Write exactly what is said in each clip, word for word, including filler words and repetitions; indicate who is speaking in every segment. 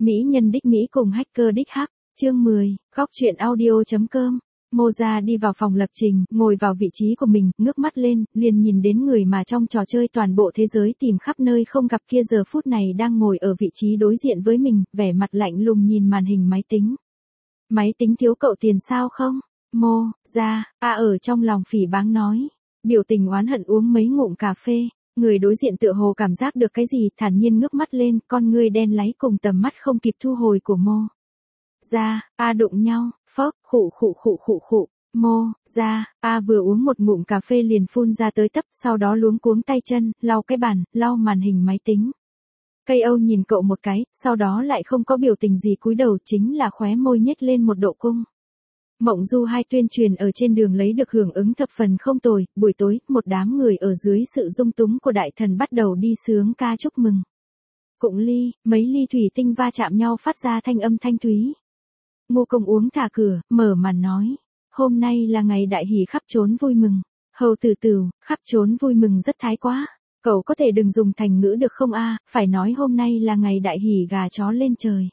Speaker 1: Mỹ nhân đích Mỹ cùng hacker đích hắc, chương mười, góc truyện audio.com. Moza đi vào phòng lập trình, ngồi vào vị trí của mình, ngước mắt lên, liền nhìn đến người mà trong trò chơi toàn bộ thế giới tìm khắp nơi không gặp kia giờ phút này đang ngồi ở vị trí đối diện với mình, vẻ mặt lạnh lùng nhìn màn hình máy tính. Máy tính thiếu cậu tiền sao không? Moza, a ở trong lòng phỉ báng nói. Biểu tình oán hận uống mấy ngụm cà phê. Người đối diện tựa hồ cảm giác được cái gì, thản nhiên ngước mắt lên, con ngươi đen láy cùng tầm mắt không kịp thu hồi của Mo. Ra, a đụng nhau, phốc, khụ khụ khụ khụ khụ, Mo, ra, a vừa uống một ngụm cà phê liền phun ra tới tấp, sau đó luống cuống tay chân, lau cái bàn, lau màn hình máy tính. Cây Âu nhìn cậu một cái, sau đó lại không có biểu tình gì cúi đầu, chính là khóe môi nhếch lên một độ cung. Mộng Du hai tuyên truyền ở trên đường lấy được hưởng ứng thập phần không tồi, buổi tối, một đám người ở dưới sự dung túng của đại thần bắt đầu đi sướng ca chúc mừng. Cụng ly, mấy ly thủy tinh va chạm nhau phát ra thanh âm thanh thúy. Ngô Công uống thả cửa, mở màn nói, hôm nay là ngày đại hỷ khắp trốn vui mừng. Hầu Tử Tửu, khắp trốn vui mừng rất thái quá. Cậu có thể đừng dùng thành ngữ được không a? Phải nói hôm nay là ngày đại hỷ gà chó lên trời.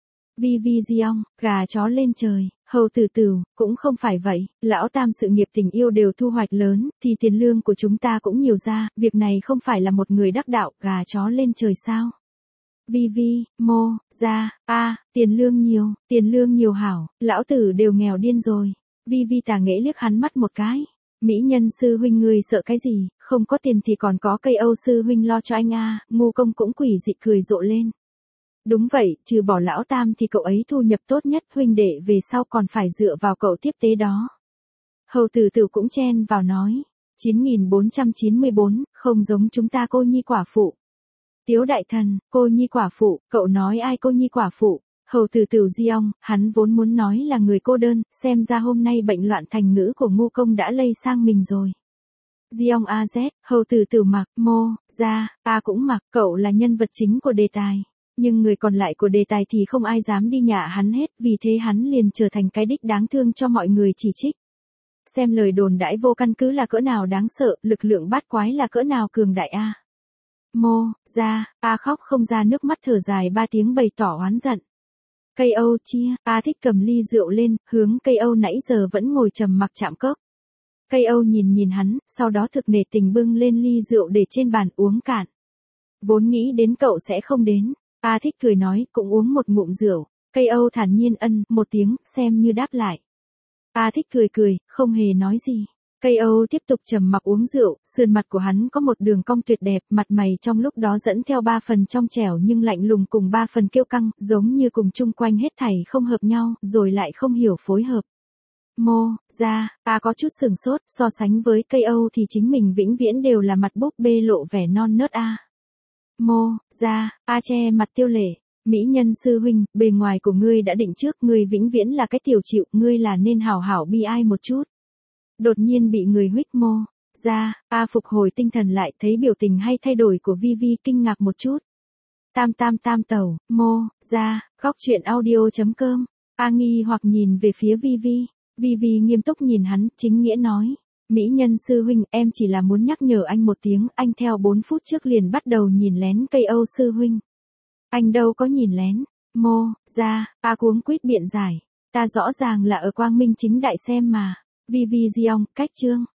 Speaker 1: Vi Vi Diong, gà chó lên trời. Hầu Tử Tửu, cũng không phải vậy, lão tam sự nghiệp tình yêu đều thu hoạch lớn, thì tiền lương của chúng ta cũng nhiều ra, việc này không phải là một người đắc đạo, gà chó lên trời sao? Vi Vi, Mo, ra, a, tiền lương nhiều, tiền lương nhiều hảo, lão tử đều nghèo điên rồi. Vi Vi tà nghễ liếc hắn mắt một cái. Mỹ nhân sư huynh người sợ cái gì, không có tiền thì còn có cây Âu sư huynh lo cho anh a. Ngô Công cũng quỷ dị cười rộ lên. Đúng vậy, trừ bỏ lão tam thì cậu ấy thu nhập tốt nhất, huynh đệ về sau còn phải dựa vào cậu tiếp tế đó. Hầu Tử Tửu cũng chen vào nói, chín nghìn bốn trăm chín mươi bốn, không giống chúng ta cô nhi quả phụ. Tiếu đại thần, cô nhi quả phụ, cậu nói ai cô nhi quả phụ? Hầu Tử Tửu Diong, hắn vốn muốn nói là người cô đơn, xem ra hôm nay bệnh loạn thành ngữ của Ngô Công đã lây sang mình rồi. Diong a z, Hầu Tử Tửu mặc, Mo, ra, a cũng mặc, cậu là nhân vật chính của đề tài. Nhưng người còn lại của đề tài thì không ai dám đi nhả hắn hết, vì thế hắn liền trở thành cái đích đáng thương cho mọi người chỉ trích. Xem lời đồn đãi vô căn cứ là cỡ nào đáng sợ, lực lượng bát quái là cỡ nào cường đại a. Mo, ra, a khóc không ra nước mắt thở dài ba tiếng bày tỏ oán giận. Cây Âu chia, a thích cầm ly rượu lên, hướng cây Âu nãy giờ vẫn ngồi trầm mặc chạm cốc. Cây Âu nhìn nhìn hắn, sau đó thực nể tình bưng lên ly rượu để trên bàn uống cạn. Vốn nghĩ đến cậu sẽ không đến. A thích cười nói, cũng uống một ngụm rượu. Cây Âu thản nhiên ân, một tiếng, xem như đáp lại. A thích cười cười, không hề nói gì. Cây Âu tiếp tục trầm mặc uống rượu, sườn mặt của hắn có một đường cong tuyệt đẹp, mặt mày trong lúc đó dẫn theo ba phần trong trẻo nhưng lạnh lùng cùng ba phần kiêu căng, giống như cùng chung quanh hết thảy không hợp nhau, rồi lại không hiểu phối hợp. Mo, ra, A có chút sừng sốt, so sánh với cây Âu thì chính mình vĩnh viễn đều là mặt búp bê lộ vẻ non nớt a. Mo, ra, a che mặt tiêu lệ, mỹ nhân sư huynh, bề ngoài của ngươi đã định trước, ngươi vĩnh viễn là cái tiểu chịu, ngươi là nên hảo hảo bi ai một chút. Đột nhiên bị người huých Mo, ra, a phục hồi tinh thần lại, thấy biểu tình hay thay đổi của Vi Vi kinh ngạc một chút. Tam tam tam tàu, Mo, ra, góc truyện audio.com, a nghi hoặc nhìn về phía Vi Vi, Vi Vi nghiêm túc nhìn hắn, chính nghĩa nói. Mỹ nhân sư huynh, em chỉ là muốn nhắc nhở anh một tiếng, anh theo bốn phút trước liền bắt đầu nhìn lén cây Âu sư huynh. Anh đâu có nhìn lén. Mo, ra, a cuống quýt biện giải. Ta rõ ràng là ở quang minh chính đại xem mà. Vi Vi Diong, cách chương.